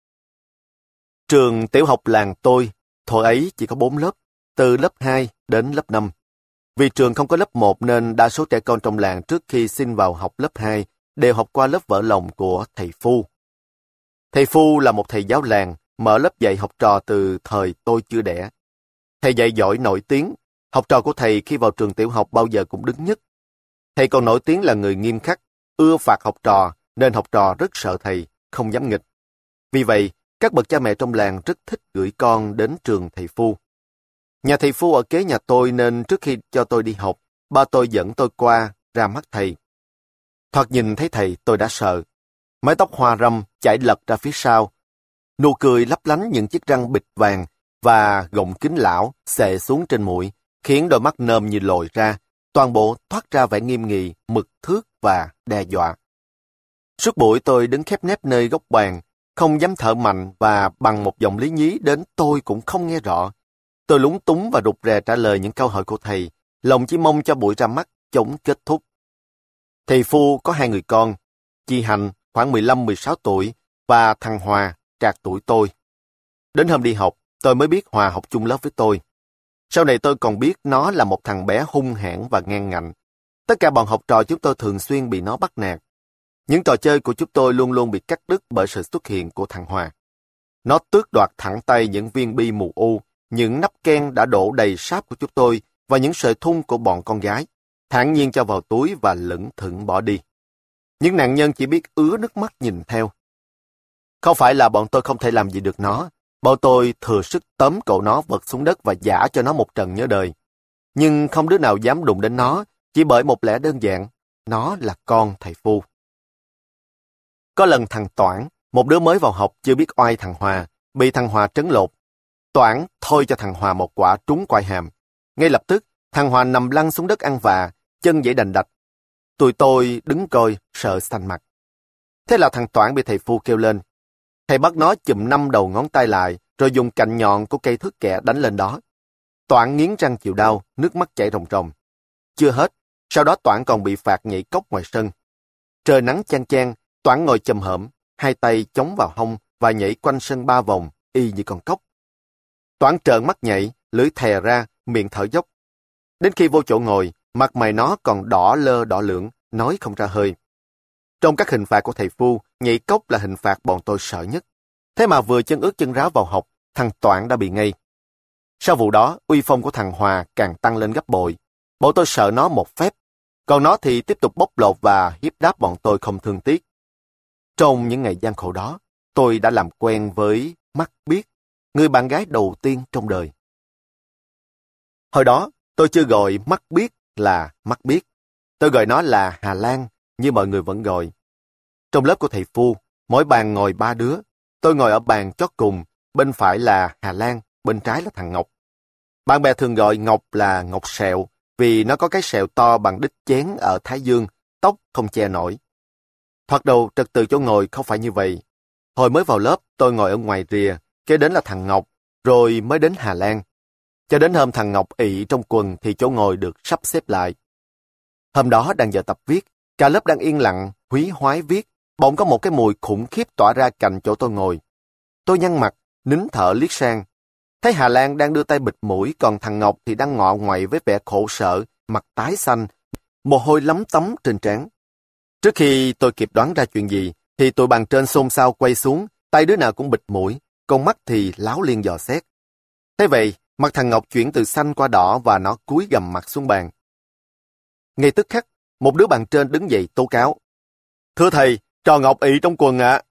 Trường tiểu học làng tôi, thời ấy chỉ có 4 lớp, từ lớp 2 đến lớp 5. Vì trường không có lớp 1 nên đa số trẻ con trong làng trước khi xin vào học lớp 2 đều học qua lớp vỡ lòng của thầy Phu. Thầy Phu là một thầy giáo làng, mở lớp dạy học trò từ thời tôi chưa đẻ. Thầy dạy giỏi nổi tiếng, học trò của thầy khi vào trường tiểu học bao giờ cũng đứng nhất. Thầy còn nổi tiếng là người nghiêm khắc, ưa phạt học trò, nên học trò rất sợ thầy, không dám nghịch. Vì vậy, các bậc cha mẹ trong làng rất thích gửi con đến trường thầy Phu. Nhà thầy Phu ở kế nhà tôi nên trước khi cho tôi đi học, ba tôi dẫn tôi qua, ra mắt thầy. Thoạt nhìn thấy thầy tôi đã sợ. Mái tóc hoa râm chảy lật ra phía sau. Nụ cười lấp lánh những chiếc răng bịch vàng và gọng kính lão xệ xuống trên mũi, khiến đôi mắt nơm như lồi ra, toàn bộ thoát ra vẻ nghiêm nghị, mực thước và đe dọa. Suốt buổi tôi đứng khép nép nơi góc bàn, không dám thở mạnh và bằng một giọng lý nhí đến tôi cũng không nghe rõ. Tôi lúng túng và rụt rè trả lời những câu hỏi của thầy, lòng chỉ mong cho buổi ra mắt chóng kết thúc. Thầy Phu có 2 người con, chị Hạnh khoảng 15-16 tuổi và thằng Hòa trạc tuổi tôi. Đến hôm đi học, tôi mới biết Hòa học chung lớp với tôi. Sau này tôi còn biết nó là một thằng bé hung hãn và ngang ngạnh. Tất cả bọn học trò chúng tôi thường xuyên bị nó bắt nạt. Những trò chơi của chúng tôi luôn luôn bị cắt đứt bởi sự xuất hiện của thằng Hòa. Nó tước đoạt thẳng tay những viên bi mù u, những nắp ken đã đổ đầy sáp của chúng tôi và những sợi thun của bọn con gái. thản nhiên cho vào túi và lững thững bỏ đi. Những nạn nhân chỉ biết ứa nước mắt nhìn theo. Không phải là bọn tôi không thể làm gì được nó. Bọn tôi thừa sức tóm cậu nó vật xuống đất và giã cho nó một trận nhớ đời. Nhưng không đứa nào dám đụng đến nó, chỉ bởi một lẽ đơn giản, nó là con thầy Phu. Có lần thằng Toản, một đứa mới vào học chưa biết oai thằng Hòa, bị thằng Hòa trấn lột. Toản thôi cho thằng Hòa một quả trúng quai hàm. Ngay lập tức, thằng Hòa nằm lăn xuống đất ăn vạ, chân giãy đành đạch. Tụi tôi đứng coi, sợ xanh mặt. Thế là thằng Toản bị thầy Phu kêu lên. Thầy bắt nó chụm 5 đầu ngón tay lại, rồi dùng cạnh nhọn của cây thước kẻ đánh lên đó. Toản nghiến răng chịu đau, nước mắt chảy ròng ròng. Chưa hết, sau đó Toản còn bị phạt nhảy cốc ngoài sân. Trời nắng chang chang, Toản ngồi chồm hổm, hai tay chống vào hông và nhảy quanh sân 3 vòng, y như con cóc. Toản trợn mắt nhảy, lưỡi thè ra, miệng thở dốc. Đến khi vô chỗ ngồi, mặt mày nó còn đỏ lơ đỏ lưỡng, nói không ra hơi. Trong các hình phạt của thầy Phu, nhảy cốc là hình phạt bọn tôi sợ nhất. Thế mà vừa chân ướt chân ráo vào học, thằng Toản đã bị ngây. Sau vụ đó, uy phong của thằng Hòa càng tăng lên gấp bội. Bọn tôi sợ nó một phép, còn nó thì tiếp tục bóc lột và hiếp đáp bọn tôi không thương tiếc. Trong những ngày gian khổ đó, tôi đã làm quen với Mắt Biếc, người bạn gái đầu tiên trong đời. Hồi đó, tôi chưa gọi Mắt Biếc là Mắt Biếc. Tôi gọi nó là Hà Lan, như mọi người vẫn gọi. Trong lớp của thầy Phu, mỗi bàn ngồi 3 đứa. Tôi ngồi ở bàn chót cùng, bên phải là Hà Lan, bên trái là thằng Ngọc. Bạn bè thường gọi Ngọc là Ngọc Sẹo, vì nó có cái sẹo to bằng đít chén ở thái dương, tóc không che nổi. Thoạt đầu trật tự chỗ ngồi không phải như vậy. Hồi mới vào lớp, tôi ngồi ở ngoài rìa, kế đến là thằng Ngọc, rồi mới đến Hà Lan. Cho đến hôm thằng Ngọc ị trong quần thì chỗ ngồi được sắp xếp lại. Hôm đó đang giờ tập viết, cả lớp đang yên lặng, húy hoái viết, bỗng có một cái mùi khủng khiếp tỏa ra cạnh chỗ tôi ngồi. Tôi nhăn mặt, nín thở liếc sang. Thấy Hà Lan đang đưa tay bịt mũi, còn thằng Ngọc thì đang ngọ ngoậy với vẻ khổ sở, mặt tái xanh, mồ hôi lấm tấm trên trán. Trước khi tôi kịp đoán ra chuyện gì, thì tụi bàn trên xôn xao quay xuống, tay đứa nào cũng bịt mũi, con mắt thì láo liên dò xét. Thế vậy, mặt thằng Ngọc chuyển từ xanh qua đỏ và nó cúi gằm mặt xuống bàn. Ngay tức khắc, một đứa bàn trên đứng dậy tố cáo. Thưa thầy, trò Ngọc ị trong quần ạ.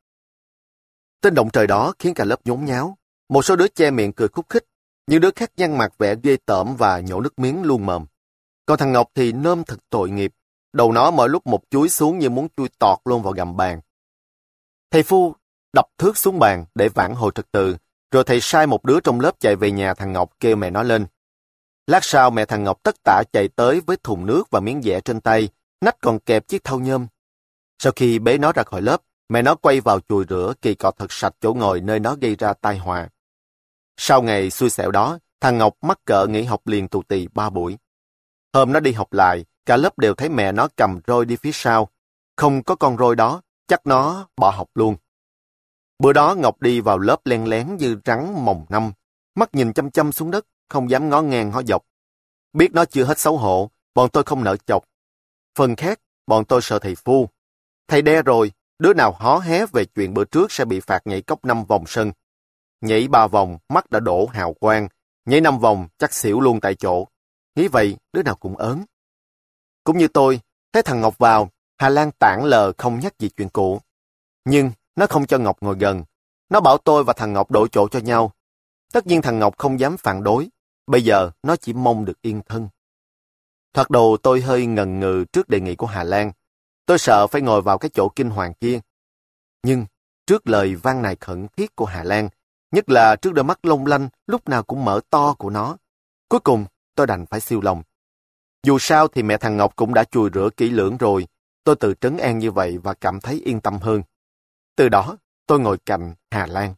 Tên động trời đó khiến cả lớp nhốn nháo. Một số đứa che miệng cười khúc khích, những đứa khác nhăn mặt vẻ ghê tởm và nhổ nước miếng luôn mồm. Còn thằng Ngọc thì nơm thật tội nghiệp, đầu nó mỗi lúc một chúi xuống như muốn chui tọt luôn vào gầm bàn. Thầy Phu đập thước xuống bàn để vãn hồi trật tự, rồi thầy sai một đứa trong lớp chạy về nhà thằng Ngọc kêu mẹ nó lên. Lát sau mẹ thằng Ngọc tất tả chạy tới với thùng nước và miếng dẻ trên tay, nách còn kẹp chiếc thau nhôm. Sau khi bế nó ra khỏi lớp, mẹ nó quay vào chùi rửa kỳ cọ thật sạch chỗ ngồi nơi nó gây ra tai họa. Sau ngày xui xẻo đó, thằng Ngọc mắc cỡ nghỉ học liền tù tì 3 buổi. Hôm nó đi học lại, cả lớp đều thấy mẹ nó cầm roi đi phía sau. Không có con roi đó, chắc nó bỏ học luôn. Bữa đó Ngọc đi vào lớp len lén như rắn mồng năm, mắt nhìn chăm chăm xuống đất, không dám ngó ngang ngó dọc. Biết nó chưa hết xấu hổ, bọn tôi không nỡ chọc. Phần khác, bọn tôi sợ thầy Phu. Thầy đe rồi, đứa nào hó hé về chuyện bữa trước sẽ bị phạt nhảy cốc 5 vòng sân. Nhảy 3 vòng, mắt đã đổ hào quang. Nhảy 5 vòng, chắc xỉu luôn tại chỗ. Nghĩ vậy, đứa nào cũng ớn. Cũng như tôi, thấy thằng Ngọc vào, Hà Lan tản lờ không nhắc gì chuyện cũ. Nhưng nó không cho Ngọc ngồi gần. Nó bảo tôi và thằng Ngọc đổi chỗ cho nhau. Tất nhiên thằng Ngọc không dám phản đối. Bây giờ nó chỉ mong được yên thân. Thoạt đầu tôi hơi ngần ngừ trước đề nghị của Hà Lan. Tôi sợ phải ngồi vào cái chỗ kinh hoàng kia. Nhưng trước lời van nài khẩn thiết của Hà Lan, nhất là trước đôi mắt long lanh lúc nào cũng mở to của nó, cuối cùng tôi đành phải siêu lòng. Dù sao thì mẹ thằng Ngọc cũng đã chùi rửa kỹ lưỡng rồi. Tôi tự trấn an như vậy và cảm thấy yên tâm hơn. Từ đó tôi ngồi cạnh Hà Lan.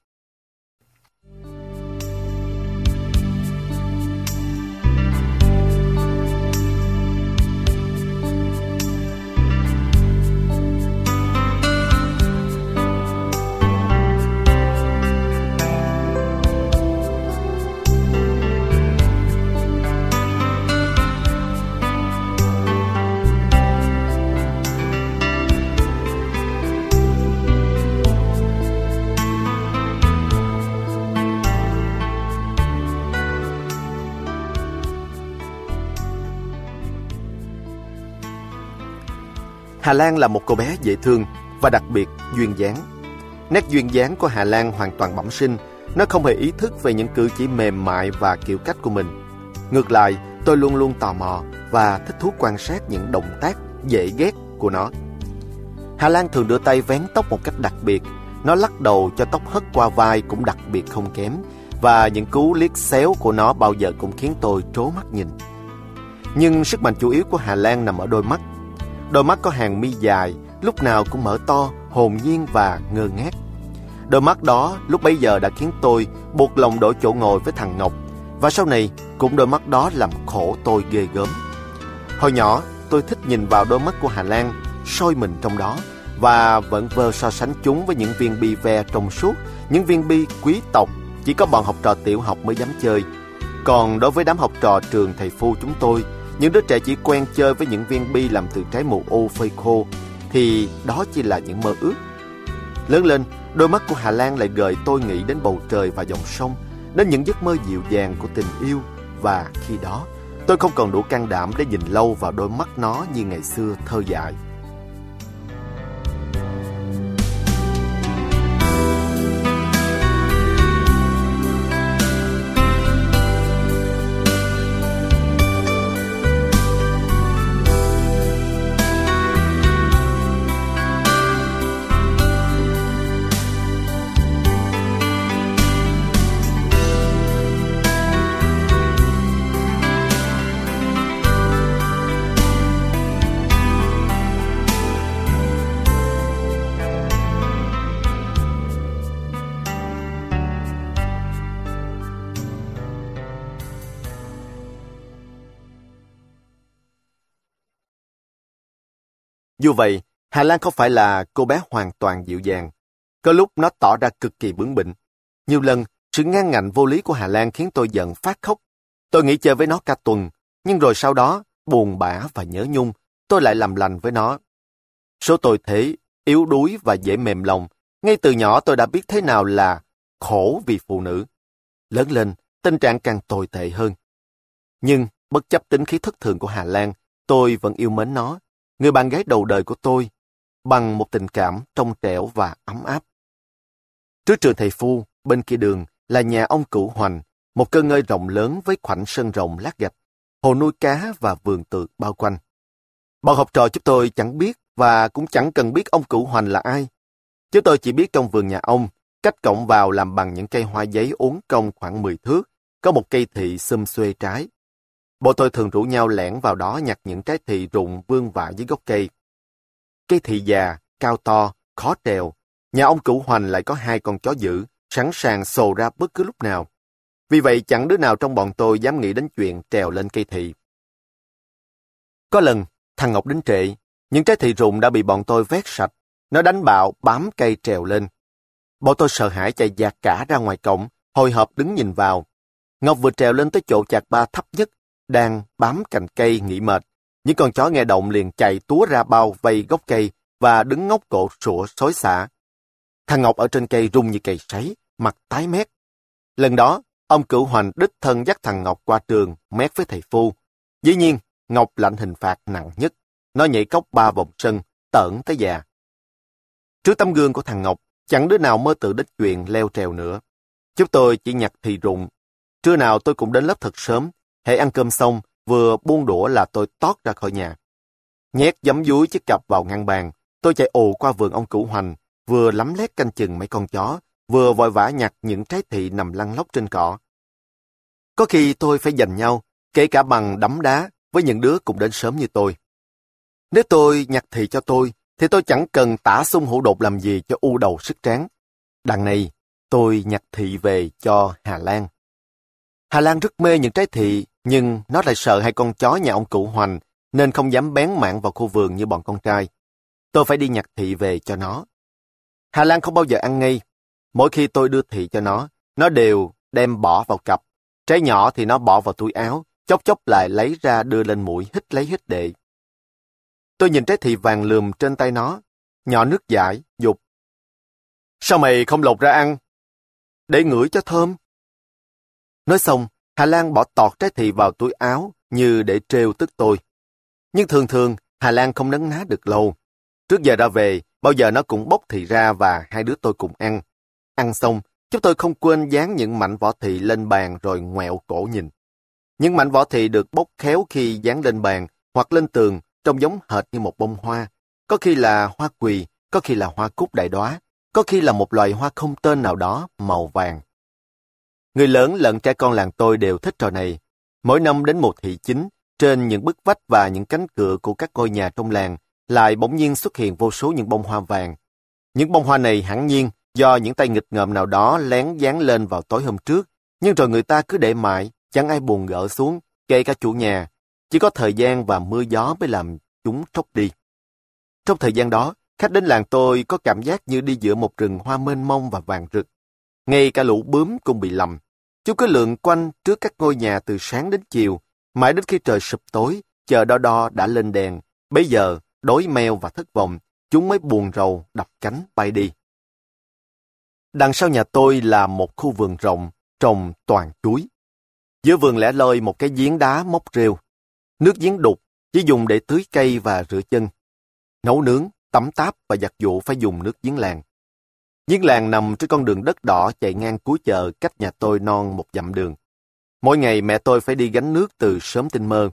Hà Lan là một cô bé dễ thương và đặc biệt duyên dáng. Nét duyên dáng của Hà Lan hoàn toàn bẩm sinh. Nó không hề ý thức về những cử chỉ mềm mại và kiểu cách của mình. Ngược lại, tôi luôn luôn tò mò và thích thú quan sát những động tác dễ ghét của nó. Hà Lan thường đưa tay vén tóc một cách đặc biệt. Nó lắc đầu cho tóc hất qua vai cũng đặc biệt không kém. Và những cú liếc xéo của nó bao giờ cũng khiến tôi trố mắt nhìn. Nhưng sức mạnh chủ yếu của Hà Lan nằm ở đôi mắt. Đôi mắt có hàng mi dài, lúc nào cũng mở to, hồn nhiên và ngơ ngác. Đôi mắt đó lúc bấy giờ đã khiến tôi buộc lòng đổi chỗ ngồi với thằng Ngọc. Và sau này cũng đôi mắt đó làm khổ tôi ghê gớm. Hồi nhỏ tôi thích nhìn vào đôi mắt của Hà Lan, soi mình trong đó và vẫn vơ so sánh chúng với những viên bi ve trong suốt, những viên bi quý tộc chỉ có bọn học trò tiểu học mới dám chơi. Còn đối với đám học trò trường thầy Phu chúng tôi, những đứa trẻ chỉ quen chơi với những viên bi làm từ trái mù ô phơi khô, thì đó chỉ là những mơ ước. Lớn lên, đôi mắt của Hà Lan lại gợi tôi nghĩ đến bầu trời và dòng sông, đến những giấc mơ dịu dàng của tình yêu. Và khi đó, tôi không còn đủ can đảm để nhìn lâu vào đôi mắt nó như ngày xưa thơ dại. Dù vậy, Hà Lan không phải là cô bé hoàn toàn dịu dàng. Có lúc nó tỏ ra cực kỳ bướng bỉnh. Nhiều lần, sự ngang ngạnh vô lý của Hà Lan khiến tôi giận phát khóc. Tôi nghỉ chơi với nó cả tuần, nhưng rồi sau đó, buồn bã và nhớ nhung, tôi lại làm lành với nó. Số tôi thế, yếu đuối và dễ mềm lòng. Ngay từ nhỏ tôi đã biết thế nào là khổ vì phụ nữ. Lớn lên, tình trạng càng tồi tệ hơn. Nhưng, bất chấp tính khí thất thường của Hà Lan, tôi vẫn yêu mến nó, người bạn gái đầu đời của tôi, bằng một tình cảm trong trẻo và ấm áp. Trước trường thầy Phu, bên kia đường, là nhà ông Cửu Hoành, một cơ ngơi rộng lớn với khoảnh sân rộng lát gạch, hồ nuôi cá và vườn tược bao quanh. Bọn học trò chúng tôi chẳng biết và cũng chẳng cần biết ông Cửu Hoành là ai. Chúng tôi chỉ biết trong vườn nhà ông, cách cổng vào làm bằng những cây hoa giấy uốn cong khoảng 10 thước, có một cây thị xum xuê trái. Bọn tôi thường rủ nhau lẻn vào đó nhặt những trái thị rụng vương vãi dưới gốc cây. Cây thị già, cao to, khó trèo. Nhà ông Cửu Hoành lại có 2 con chó dữ, sẵn sàng sồ ra bất cứ lúc nào. Vì vậy chẳng đứa nào trong bọn tôi dám nghĩ đến chuyện trèo lên cây thị. Có lần, thằng Ngọc đến trễ, những trái thị rụng đã bị bọn tôi vét sạch. Nó đánh bạo bám cây trèo lên. Bọn tôi sợ hãi chạy dạt cả ra ngoài cổng, hồi hộp đứng nhìn vào. Ngọc vừa trèo lên tới chỗ chạc ba thấp nhất, đang bám cành cây nghỉ mệt. Những con chó nghe động liền chạy túa ra bao vây gốc cây và đứng ngóc cổ sủa xối xả. Thằng Ngọc ở trên cây rung như cầy sấy, mặt tái mét. Lần đó, ông Cửu Hoành đích thân dắt thằng Ngọc qua trường, mét với thầy Phu. Dĩ nhiên, Ngọc lãnh hình phạt nặng nhất. Nó nhảy cóc 3 vòng sân, tởn tới già. Trước tấm gương của thằng Ngọc, chẳng đứa nào mơ tưởng đến chuyện leo trèo nữa. Chúng tôi chỉ nhặt thì rụng. Trưa nào tôi cũng đến lớp thật sớm. Hễ ăn cơm xong, vừa buông đũa là tôi tót ra khỏi nhà. Nhét giấm dúi chiếc cặp vào ngăn bàn, tôi chạy ồ qua vườn ông Cửu Hoành, vừa lắm lét canh chừng mấy con chó, vừa vội vã nhặt những trái thị nằm lăn lóc trên cỏ. Có khi tôi phải giành nhau, kể cả bằng đấm đá, với những đứa cùng đến sớm như tôi. Nếu tôi nhặt thị cho tôi, thì tôi chẳng cần tả sung hữu đột làm gì cho u đầu sức tráng. Đằng này, tôi nhặt thị về cho Hà Lan. Hà Lan rất mê những trái thị, nhưng nó lại sợ 2 con chó nhà ông Cửu Hoành, nên không dám bén mảng vào khu vườn như bọn con trai. Tôi phải đi nhặt thị về cho nó. Hà Lan không bao giờ ăn ngay. Mỗi khi tôi đưa thị cho nó đều đem bỏ vào cặp. Trái nhỏ thì nó bỏ vào túi áo, chốc chốc lại lấy ra đưa lên mũi hít lấy hít đệ. Tôi nhìn trái thị vàng lườm trên tay nó, nhỏ nước dãi, dục. Sao mày không lột ra ăn? Để ngửi cho thơm. Nói xong, Hà Lan bỏ tọt trái thị vào túi áo như để trêu tức tôi. Nhưng thường thường, Hà Lan không nấn ná được lâu. Trước giờ ra về, bao giờ nó cũng bốc thị ra và hai đứa tôi cùng ăn. Ăn xong, chúng tôi không quên dán những mảnh vỏ thị lên bàn rồi ngoẹo cổ nhìn. Những mảnh vỏ thị được bốc khéo khi dán lên bàn hoặc lên tường, trông giống hệt như một bông hoa. Có khi là hoa quỳ, có khi là hoa cúc đại đóa, có khi là một loài hoa không tên nào đó màu vàng. Người lớn lẫn trẻ con làng tôi đều thích trò này. Mỗi năm đến mùa thị chính, trên những bức vách và những cánh cửa của các ngôi nhà trong làng lại bỗng nhiên xuất hiện vô số những bông hoa vàng. Những bông hoa này hẳn nhiên do những tay nghịch ngợm nào đó lén dán lên vào tối hôm trước, nhưng rồi người ta cứ để mãi, chẳng ai buồn gỡ xuống, kể cả chủ nhà. Chỉ có thời gian và mưa gió mới làm chúng tróc đi. Trong thời gian đó, khách đến làng tôi có cảm giác như đi giữa một rừng hoa mênh mông và vàng rực. Ngay cả lũ bướm cũng bị lầm. Chúng cứ lượn quanh trước các ngôi nhà từ sáng đến chiều, mãi đến khi trời sụp tối, chờ đo đo đã lên đèn. Bấy giờ, đói meo và thất vọng, chúng mới buồn rầu đập cánh bay đi. Đằng sau nhà tôi là một khu vườn rộng, trồng toàn chuối. Giữa vườn lẻ loi một cái giếng đá móc rêu. Nước giếng đục, chỉ dùng để tưới cây và rửa chân. Nấu nướng, tắm táp và giặt giũ phải dùng nước giếng làng. Giếng làng nằm trên con đường đất đỏ chạy ngang cuối chợ cách nhà tôi non một dặm đường. Mỗi ngày mẹ tôi phải đi gánh nước từ sớm tinh mơ.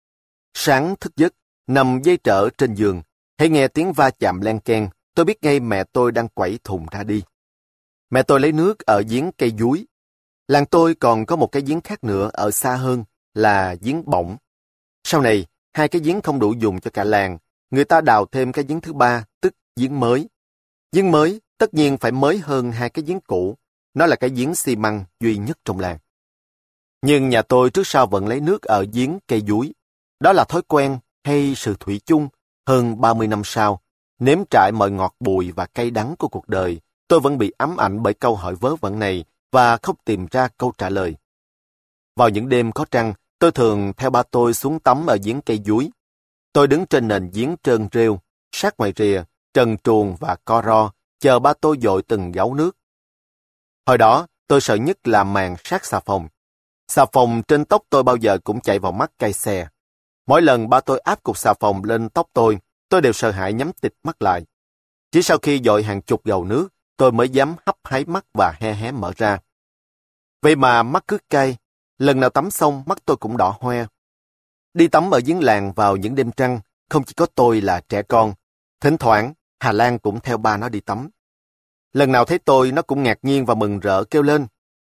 Sáng thức giấc, nằm dây trở trên giường, hãy nghe tiếng va chạm len keng, tôi biết ngay mẹ tôi đang quẩy thùng ra đi. Mẹ tôi lấy nước ở giếng cây dúi. Làng tôi còn có một cái giếng khác nữa ở xa hơn là giếng bỗng. Sau này, hai cái giếng không đủ dùng cho cả làng, người ta đào thêm cái giếng thứ ba, tức giếng mới. Giếng mới tất nhiên phải mới hơn hai cái giếng cũ, nó là cái giếng xi măng duy nhất trong làng. Nhưng nhà tôi trước sau vẫn lấy nước ở giếng cây dúi. Đó là thói quen hay sự thủy chung. Hơn 30 năm sau, nếm trải mọi ngọt bùi và cay đắng của cuộc đời, tôi vẫn bị ám ảnh bởi câu hỏi vớ vẩn này và không tìm ra câu trả lời. Vào những đêm có trăng, tôi thường theo ba tôi xuống tắm ở giếng cây dúi. Tôi đứng trên nền giếng trơn rêu, sát ngoài rìa, trần truồng và co ro, chờ ba tôi dội từng gáo nước. Hồi đó, tôi sợ nhất là màn sát xà phòng. Xà phòng trên tóc tôi bao giờ cũng chạy vào mắt cay xè. Mỗi lần ba tôi áp cục xà phòng lên tóc tôi đều sợ hãi nhắm tịt mắt lại. Chỉ sau khi dội hàng chục gầu nước, tôi mới dám hấp háy mắt và hé hé mở ra. Vậy mà mắt cứ cay, lần nào tắm xong mắt tôi cũng đỏ hoe. Đi tắm ở giếng làng vào những đêm trăng, không chỉ có tôi là trẻ con. Thỉnh thoảng, Hà Lan cũng theo ba nó đi tắm. Lần nào thấy tôi, nó cũng ngạc nhiên và mừng rỡ kêu lên.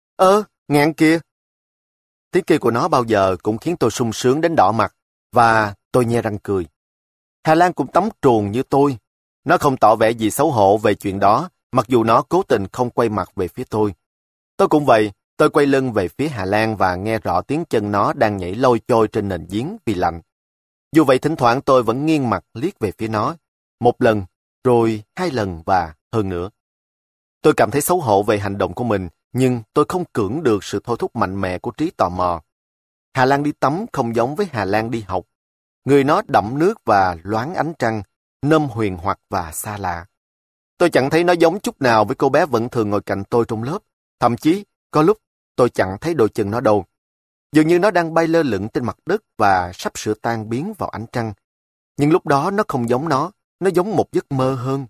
Ngạn kìa! Tiếng kêu của nó bao giờ cũng khiến tôi sung sướng đến đỏ mặt, và tôi nhe răng cười. Hà Lan cũng tắm truồng như tôi. Nó không tỏ vẻ gì xấu hổ về chuyện đó, mặc dù nó cố tình không quay mặt về phía tôi. Tôi cũng vậy, tôi quay lưng về phía Hà Lan và nghe rõ tiếng chân nó đang nhảy lôi chôi trên nền giếng vì lạnh. Dù vậy thỉnh thoảng tôi vẫn nghiêng mặt liếc về phía nó. Một lần, rồi hai lần và hơn nữa. Tôi cảm thấy xấu hổ về hành động của mình, nhưng tôi không cưỡng được sự thôi thúc mạnh mẽ của trí tò mò. Hà Lan đi tắm không giống với Hà Lan đi học. Người nó đẫm nước và loáng ánh trăng, nôm huyền hoặc và xa lạ. Tôi chẳng thấy nó giống chút nào với cô bé vẫn thường ngồi cạnh tôi trong lớp. Thậm chí, có lúc tôi chẳng thấy đôi chân nó đâu. Dường như nó đang bay lơ lửng trên mặt đất và sắp sửa tan biến vào ánh trăng. Nhưng lúc đó nó không giống nó giống một giấc mơ hơn.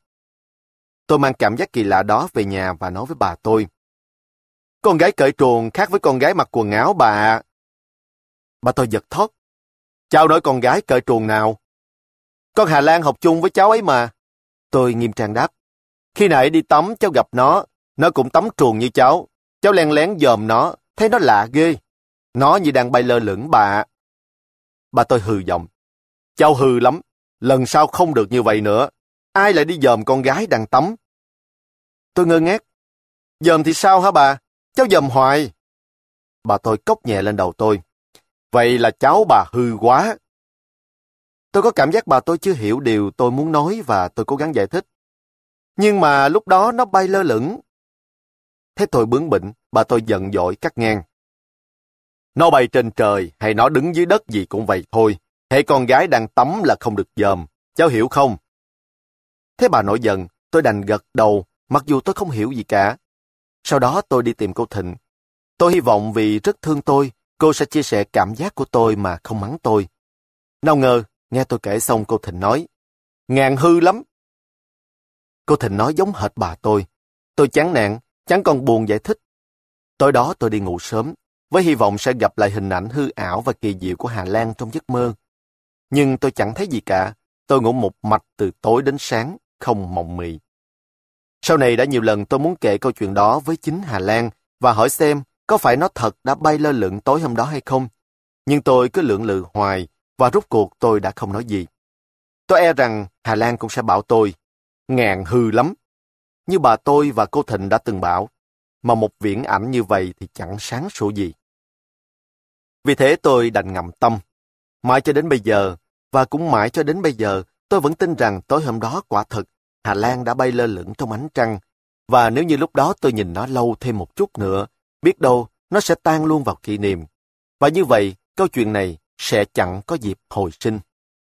Tôi mang cảm giác kỳ lạ đó về nhà và nói với bà tôi. Con gái cởi truồng khác với con gái mặc quần áo bà ạ. Bà tôi giật thót. Cháu nói con gái cởi truồng nào? Con Hà Lan học chung với cháu ấy mà. Tôi nghiêm trang đáp. Khi nãy đi tắm cháu gặp nó cũng tắm truồng như cháu. Cháu len lén dòm nó, thấy nó lạ ghê. Nó như đang bay lơ lửng bà ạ. Bà tôi hừ giọng. Cháu hừ lắm, lần sau không được như vậy nữa. Ai lại đi dòm con gái đang tắm? Tôi ngơ ngác. Dòm thì sao hả bà? Cháu dòm hoài. Bà tôi cốc nhẹ lên đầu tôi. Vậy là cháu bà hư quá. Tôi có cảm giác bà tôi chưa hiểu điều tôi muốn nói và tôi cố gắng giải thích. Nhưng mà lúc đó nó bay lơ lửng. Thế tôi bướng bỉnh, bà tôi giận dỗi cắt ngang. Nó bay trên trời hay nó đứng dưới đất gì cũng vậy thôi. Hễ con gái đang tắm là không được dòm. Cháu hiểu không? Thế bà nổi giận, tôi đành gật đầu, mặc dù tôi không hiểu gì cả. Sau đó tôi đi tìm cô Thịnh. Tôi hy vọng vì rất thương tôi, cô sẽ chia sẻ cảm giác của tôi mà không mắng tôi. Nào ngờ, nghe tôi kể xong cô Thịnh nói. Ngàn hư lắm, Cô Thịnh nói giống hệt bà tôi. Tôi chán nản, chẳng còn buồn giải thích. Tối đó tôi đi ngủ sớm, với hy vọng sẽ gặp lại hình ảnh hư ảo và kỳ diệu của Hà Lan trong giấc mơ. Nhưng tôi chẳng thấy gì cả. Tôi ngủ một mạch từ tối đến sáng, không mộng mị. Sau này đã nhiều lần tôi muốn kể câu chuyện đó với chính Hà Lan và hỏi xem có phải nó thật đã bay lơ lửng tối hôm đó hay không. Nhưng tôi cứ lưỡng lự hoài và rốt cuộc tôi đã không nói gì. Tôi e rằng Hà Lan cũng sẽ bảo tôi, ngàn hư lắm. Như bà tôi và cô Thịnh đã từng bảo, mà một viễn ảnh như vậy thì chẳng sáng sủa gì. Vì thế tôi đành ngậm tâm. Mãi cho đến bây giờ, và cũng mãi cho đến bây giờ, tôi vẫn tin rằng tối hôm đó quả thực Hà Lan đã bay lơ lửng trong ánh trăng. Và nếu như lúc đó tôi nhìn nó lâu thêm một chút nữa, biết đâu nó sẽ tan luôn vào kỷ niệm. Và như vậy, câu chuyện này sẽ chẳng có dịp hồi sinh.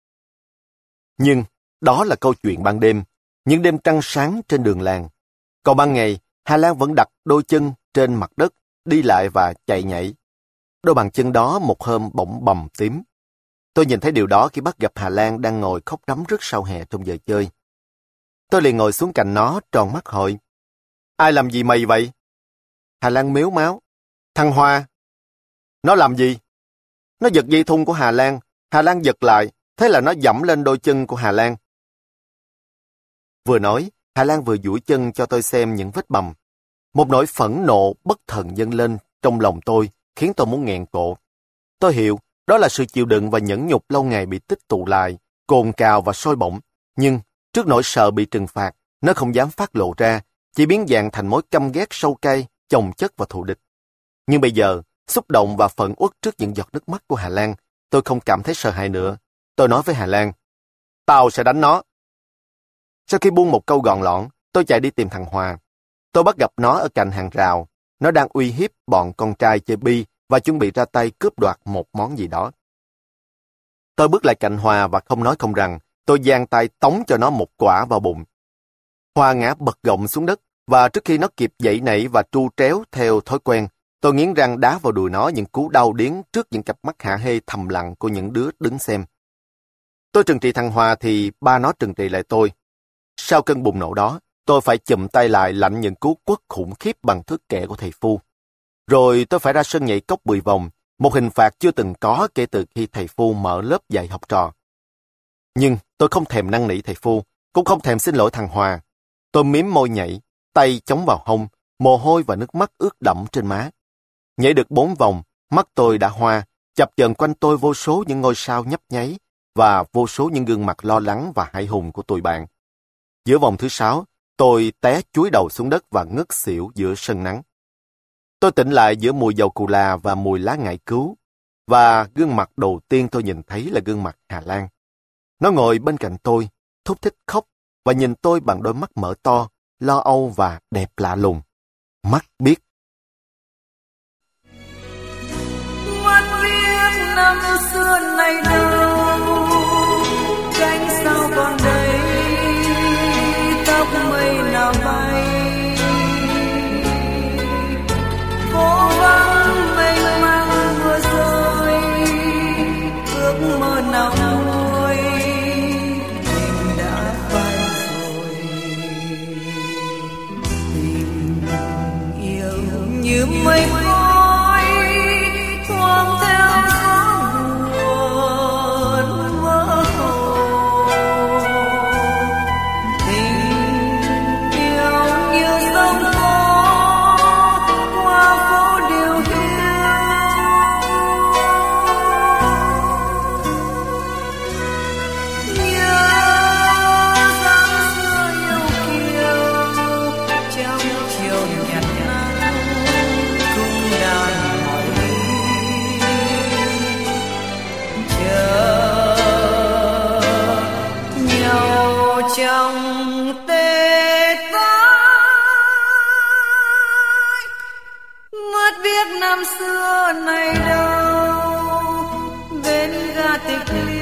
Nhưng đó là câu chuyện ban đêm, những đêm trăng sáng trên đường làng. Còn ban ngày, Hà Lan vẫn đặt đôi chân trên mặt đất, đi lại và chạy nhảy. Đôi bàn chân đó một hôm bỗng bầm tím. Tôi nhìn thấy điều đó khi bắt gặp Hà Lan đang ngồi khóc rắm rứt sau hè trong giờ chơi. Tôi liền ngồi xuống cạnh nó, tròn mắt hỏi, ai làm gì mày vậy? Hà Lan mếu máo, thằng Hoa. Nó làm gì? Nó giật dây thun của Hà Lan. Hà Lan giật lại, thế là nó giẫm lên đôi chân của Hà Lan. Vừa nói, Hà Lan vừa duỗi chân cho tôi xem những vết bầm. Một nỗi phẫn nộ bất thần dâng lên trong lòng tôi, khiến tôi muốn nghẹn cổ. Tôi hiểu, đó là sự chịu đựng và nhẫn nhục lâu ngày bị tích tụ lại, cồn cào và sôi bỏng. Nhưng, trước nỗi sợ bị trừng phạt, nó không dám phát lộ ra, chỉ biến dạng thành mối căm ghét sâu cay, chồng chất và thù địch. Nhưng bây giờ, xúc động và phẫn uất trước những giọt nước mắt của Hà Lan, tôi không cảm thấy sợ hãi nữa. Tôi nói với Hà Lan, tao sẽ đánh nó. Sau khi buông một câu gọn lõn, tôi chạy đi tìm thằng Hòa. Tôi bắt gặp nó ở cạnh hàng rào. Nó đang uy hiếp bọn con trai chơi bi và chuẩn bị ra tay cướp đoạt một món gì đó. Tôi bước lại cạnh Hòa và không nói không rằng, tôi giang tay tống cho nó một quả vào bụng. Hòa ngã bật gọng xuống đất và trước khi nó kịp giãy nảy và tru tréo theo thói quen, tôi nghiến răng đá vào đùi nó những cú đau điếng trước những cặp mắt hả hê thầm lặng của những đứa đứng xem. Tôi trừng trị thằng Hòa thì ba nó trừng trị lại tôi. Sau cơn bùng nổ đó, tôi phải chụm tay lại lãnh những cú quất khủng khiếp bằng thước kẻ của thầy Phu. Rồi tôi phải ra sân nhảy cốc 10 vòng, một hình phạt chưa từng có kể từ khi thầy Phu mở lớp dạy học trò. Nhưng tôi không thèm năn nỉ thầy Phu, cũng không thèm xin lỗi thằng Hòa. Tôi mím môi nhảy, tay chống vào hông, mồ hôi và nước mắt ướt đẫm trên má. Nhảy được 4 vòng, mắt tôi đã hoa, chập chờn quanh tôi vô số những ngôi sao nhấp nháy và vô số những gương mặt lo lắng và hãi hùng của tụi bạn. Giữa vòng thứ 6, tôi té chúi đầu xuống đất và ngất xỉu giữa sân nắng. Tôi tỉnh lại giữa mùi dầu cù là và mùi lá ngải cứu, và gương mặt đầu tiên tôi nhìn thấy là gương mặt Hà Lan. Nó ngồi bên cạnh tôi, thúc thích khóc và nhìn tôi bằng đôi mắt mở to, lo âu và đẹp lạ lùng. Mắt biết. Mắt biết năm xưa này đâu, cánh sao còn đây, tóc mây nào bay. Phố vắng mênh mang mưa rơi, ước mơ nào nguôi, tình đã phai rồi. Tình yêu như mây khói, thoáng theo gió buồn mơ hồ. Tình yêu như sông tố qua phố điều hiu. Nhớ dáng xưa yêu kiều trong chiều nhạt nắng, cung đàn hỏi chờ nhau trong tê tái. Mất biết năm xưa này đâu, bên ga tịch liêu